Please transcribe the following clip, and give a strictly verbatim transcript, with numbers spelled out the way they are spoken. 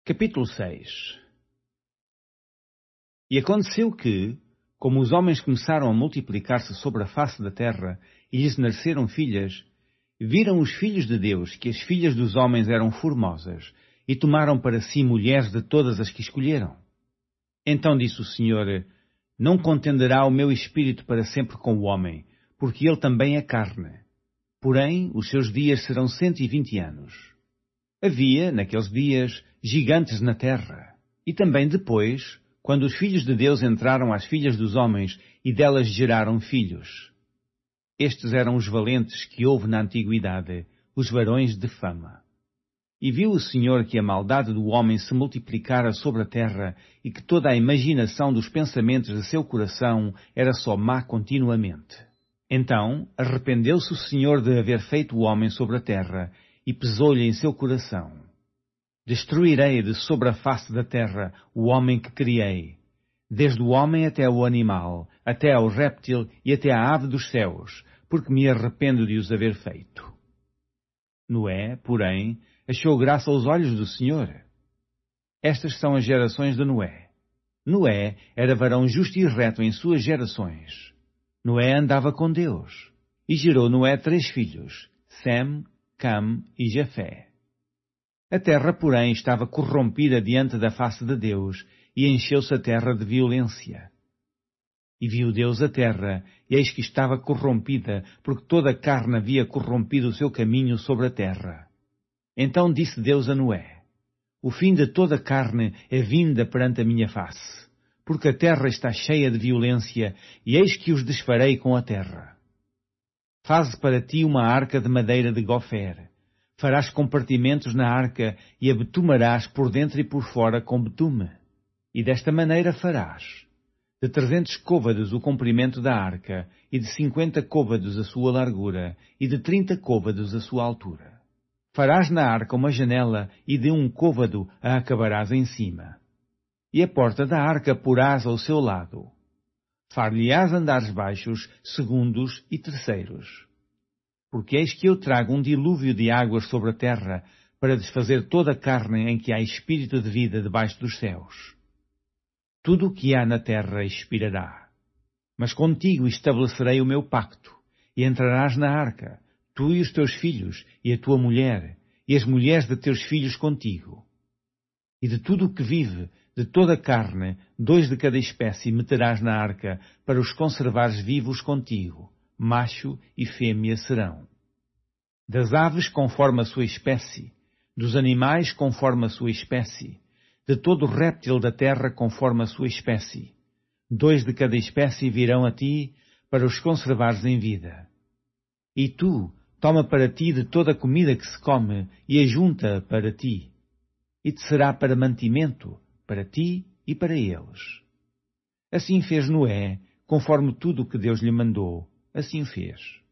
Capítulo seis. E aconteceu que, como os homens começaram a multiplicar-se sobre a face da terra e lhes nasceram filhas, viram os filhos de Deus que as filhas dos homens eram formosas e tomaram para si mulheres de todas as que escolheram. Então disse o Senhor: Não contenderá o meu espírito para sempre com o homem, porque ele também é carne. Porém, os seus dias serão cento e vinte anos. Havia, naqueles dias, gigantes na terra. E também depois, quando os filhos de Deus entraram às filhas dos homens e delas geraram filhos. Estes eram os valentes que houve na antiguidade, os varões de fama. E viu o Senhor que a maldade do homem se multiplicara sobre a terra e que toda a imaginação dos pensamentos de seu coração era só má continuamente. Então arrependeu-se o Senhor de haver feito o homem sobre a terra e pesou-lhe em seu coração. Destruirei de sobre a face da terra o homem que criei, desde o homem até o animal, até ao réptil e até à ave dos céus, porque me arrependo de os haver feito. Noé, porém, achou graça aos olhos do Senhor. Estas são as gerações de Noé. Noé era varão justo e reto em suas gerações. Noé andava com Deus, e gerou Noé três filhos, Sem, Cam e Jafé. A terra, porém, estava corrompida diante da face de Deus, e encheu-se a terra de violência. E viu Deus a terra, e eis que estava corrompida, porque toda a carne havia corrompido o seu caminho sobre a terra. Então disse Deus a Noé: O fim de toda a carne é vinda perante a minha face, porque a terra está cheia de violência, e eis que os desfarei com a terra. Faze para ti uma arca de madeira de gofer. Farás compartimentos na arca e a betumarás por dentro e por fora com betume. E desta maneira farás: de trezentos côvados o comprimento da arca, e de cinquenta côvados a sua largura, e de trinta côvados a sua altura. Farás na arca uma janela, e de um côvado a acabarás em cima. E a porta da arca porás ao seu lado. Far-lhe-ás andares baixos, segundos e terceiros. Porque eis que eu trago um dilúvio de águas sobre a terra, para desfazer toda a carne em que há espírito de vida debaixo dos céus. Tudo o que há na terra expirará. Mas contigo estabelecerei o meu pacto, e entrarás na arca, tu e os teus filhos, e a tua mulher, e as mulheres de teus filhos contigo. E de tudo o que vive, de toda a carne, dois de cada espécie meterás na arca, para os conservares vivos contigo. Macho e fêmea serão. Das aves conforme a sua espécie, dos animais conforme a sua espécie, de todo o réptil da terra conforme a sua espécie. Dois de cada espécie virão a ti, para os conservares em vida. E tu, toma para ti de toda a comida que se come, e ajunta para ti. E te será para mantimento, para ti e para eles. Assim fez Noé, conforme tudo o que Deus lhe mandou. Assim fez.